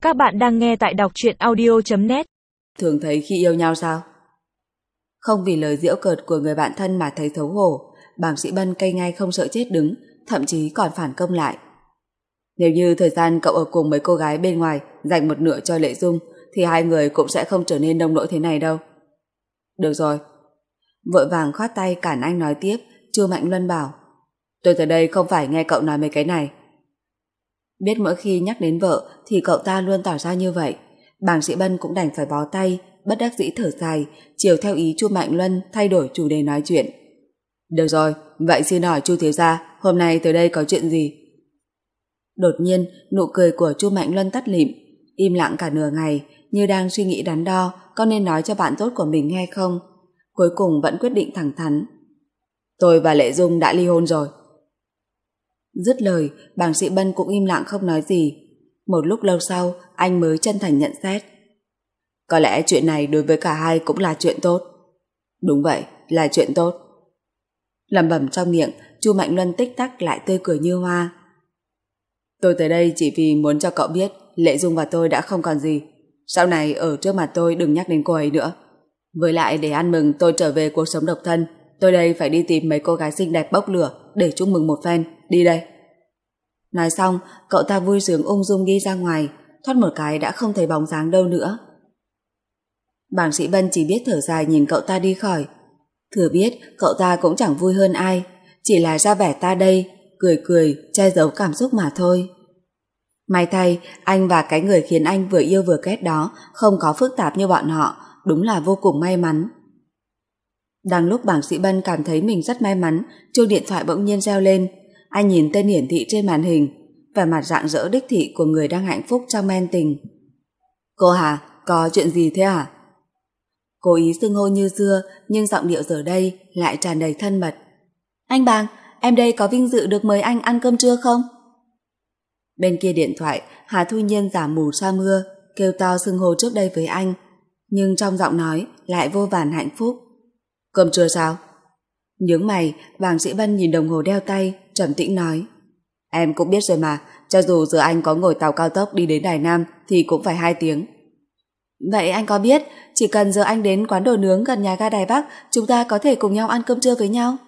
Các bạn đang nghe tại đọc truyện audio.net. Thường thấy khi yêu nhau sao? Không vì lời giễu cợt của người bạn thân mà thấy xấu hổ, bàng sĩ Bân cay ngay không sợ chết đứng, thậm chí còn phản công lại. Nếu như thời gian cậu ở cùng mấy cô gái bên ngoài dành một nửa cho Lệ Dung thì hai người cũng sẽ không trở nên nông nỗi thế này đâu. Được rồi. Vội vàng khoát tay cản anh nói tiếp. Chu Mạnh Luân bảo: tôi tới đây không phải nghe cậu nói mấy cái này. Biết mỗi khi nhắc đến vợ thì cậu ta luôn tỏ ra như vậy, bàng sĩ Bân cũng đành phải bó tay, bất đắc dĩ thở dài, chiều theo ý Chu Mạnh Luân thay đổi chủ đề nói chuyện. Được rồi, vậy xin hỏi Chu thiếu gia, hôm nay tới đây có chuyện gì? Đột nhiên, nụ cười của Chu Mạnh Luân tắt lịm, im lặng cả nửa ngày, như đang suy nghĩ đắn đo có nên nói cho bạn tốt của mình nghe không. Cuối cùng vẫn quyết định thẳng thắn: tôi và Lệ Dung đã ly hôn rồi. Dứt lời, bàng sĩ Bân cũng im lặng không nói gì. Một lúc lâu sau, anh mới chân thành nhận xét: có lẽ chuyện này đối với cả hai cũng là chuyện tốt. Đúng vậy, là chuyện tốt. Lẩm bẩm trong miệng, Chu Mạnh Luân tích tắc lại tươi cười như hoa. Tôi tới đây chỉ vì muốn cho cậu biết Lệ Dung và tôi đã không còn gì. Sau này ở trước mặt tôi đừng nhắc đến cô ấy nữa. Với lại để ăn mừng tôi trở về cuộc sống độc thân, tôi đây phải đi tìm mấy cô gái xinh đẹp bốc lửa để chúc mừng một phen. Đi đây. Nói xong, cậu ta vui sướng ung dung đi ra ngoài, thoát một cái đã không thấy bóng dáng đâu nữa. Bàng sĩ Bân chỉ biết thở dài nhìn cậu ta đi khỏi. Thừa biết cậu ta cũng chẳng vui hơn ai, chỉ là ra vẻ ta đây, cười cười, che giấu cảm xúc mà thôi. May thay, anh và cái người khiến anh vừa yêu vừa ghét đó không có phức tạp như bọn họ, đúng là vô cùng may mắn. Đang lúc bàng sĩ Bân cảm thấy mình rất may mắn, chuông điện thoại bỗng nhiên reo lên. Anh nhìn tên hiển thị trên màn hình, vẻ mặt rạng rỡ đích thị của người đang hạnh phúc trong men tình. Cô Hà, có chuyện gì thế hả? Cố ý xưng hô như xưa, nhưng giọng điệu giờ đây lại tràn đầy thân mật. Anh Bàng, em đây có vinh dự được mời anh ăn cơm trưa không? Bên kia điện thoại, Hà Thu Nhiên giả mù sa mưa, kêu to xưng hô trước đây với anh, nhưng trong giọng nói lại vô vàn hạnh phúc. Cơm trưa sao? Nhướng mày, bàng sĩ Bân nhìn đồng hồ đeo tay, trầm tĩnh nói: em cũng biết rồi mà, cho dù giờ anh có ngồi tàu cao tốc đi đến Đài Nam thì cũng phải 2 tiếng. Vậy anh có biết chỉ cần giờ anh đến quán đồ nướng gần nhà ga Đài Bắc, chúng ta có thể cùng nhau ăn cơm trưa với nhau?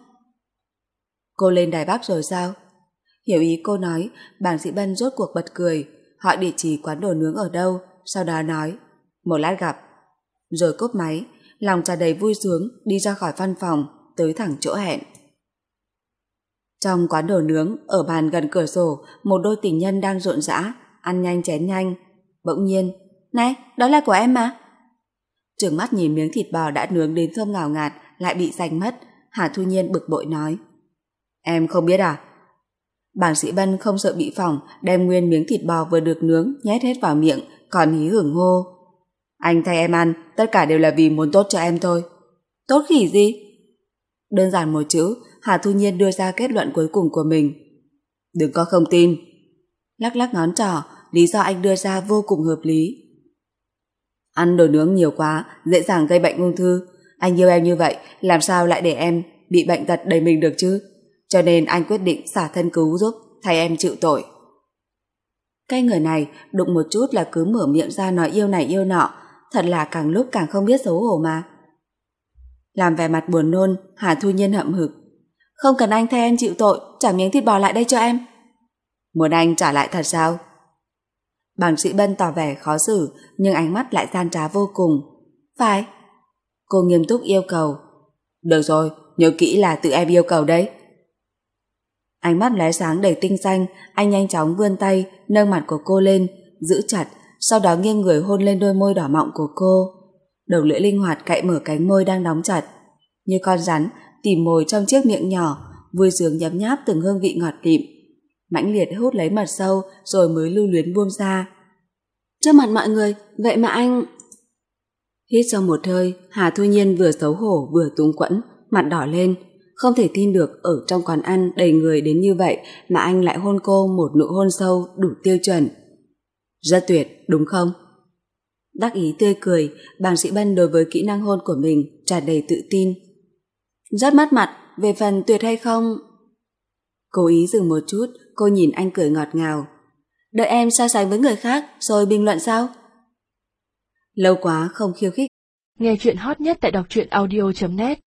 Cô lên Đài Bắc rồi sao? Hiểu ý cô nói, bàng sĩ Bân rốt cuộc bật cười, hỏi địa chỉ quán đồ nướng ở đâu, sau đó nói: một lát gặp. Rồi cúp máy, lòng tràn đầy vui sướng đi ra khỏi văn phòng, tới thẳng chỗ hẹn. Trong quán đồ nướng, ở bàn gần cửa sổ, một đôi tình nhân đang rộn rã, ăn nhanh chén nhanh. Bỗng nhiên: này, đó là của em mà. Trừng mắt nhìn miếng thịt bò đã nướng đến thơm ngào ngạt lại bị giành mất, Hà Thu Nhiên bực bội nói: em không biết à? Bàng sĩ Bân không sợ bị phỏng, đem nguyên miếng thịt bò vừa được nướng nhét hết vào miệng, còn hí hửng hô: anh thay em ăn, tất cả đều là vì muốn tốt cho em thôi. Tốt khỉ gì? Đơn giản một chữ, Hà Thu Nhiên đưa ra kết luận cuối cùng của mình. Đừng có không tin. Lắc lắc ngón trỏ, lý do anh đưa ra vô cùng hợp lý. Ăn đồ nướng nhiều quá, dễ dàng gây bệnh ung thư. Anh yêu em như vậy, làm sao lại để em bị bệnh tật đầy mình được chứ? Cho nên anh quyết định xả thân cứu giúp, thay em chịu tội. Cái người này đụng một chút là cứ mở miệng ra nói yêu này yêu nọ, thật là càng lúc càng không biết xấu hổ mà. Làm vẻ mặt buồn nôn, Hà Thu Nhiên hậm hực: không cần anh thay em chịu tội, trả miếng thịt bò lại đây cho em. Muốn anh trả lại thật sao? Bàng sĩ Bân tỏ vẻ khó xử, nhưng ánh mắt lại gian trá vô cùng. Phải. Cô nghiêm túc yêu cầu. Được rồi, nhớ kỹ là tự em yêu cầu đấy. Ánh mắt lóe sáng đầy tinh xanh, anh nhanh chóng vươn tay, nâng mặt của cô lên, giữ chặt, sau đó nghiêng người hôn lên đôi môi đỏ mọng của cô. Đầu lưỡi linh hoạt cạy mở cánh môi đang đóng chặt. Như con rắn, tìm mồi trong chiếc miệng nhỏ, vui sướng nhấm nháp từng hương vị ngọt lịm. Mãnh liệt hút lấy mật sâu rồi mới lưu luyến buông ra. Trước mặt mọi người, vậy mà anh... Hít sâu một hơi, Hà Thu Nhiên vừa xấu hổ vừa túng quẫn, mặt đỏ lên. Không thể tin được ở trong quán ăn đầy người đến như vậy mà anh lại hôn cô một nụ hôn sâu đủ tiêu chuẩn. Rất tuyệt, đúng không? Đắc ý tươi cười, bàng sĩ Bân đối với kỹ năng hôn của mình tràn đầy tự tin. Rất mất mặt, về phần tuyệt hay không... Cố ý dừng một chút, cô nhìn anh cười ngọt ngào. Đợi em so sánh với người khác rồi bình luận sao? Lâu quá không khiêu khích. Nghe chuyện hot nhất tại đọc truyện audio.net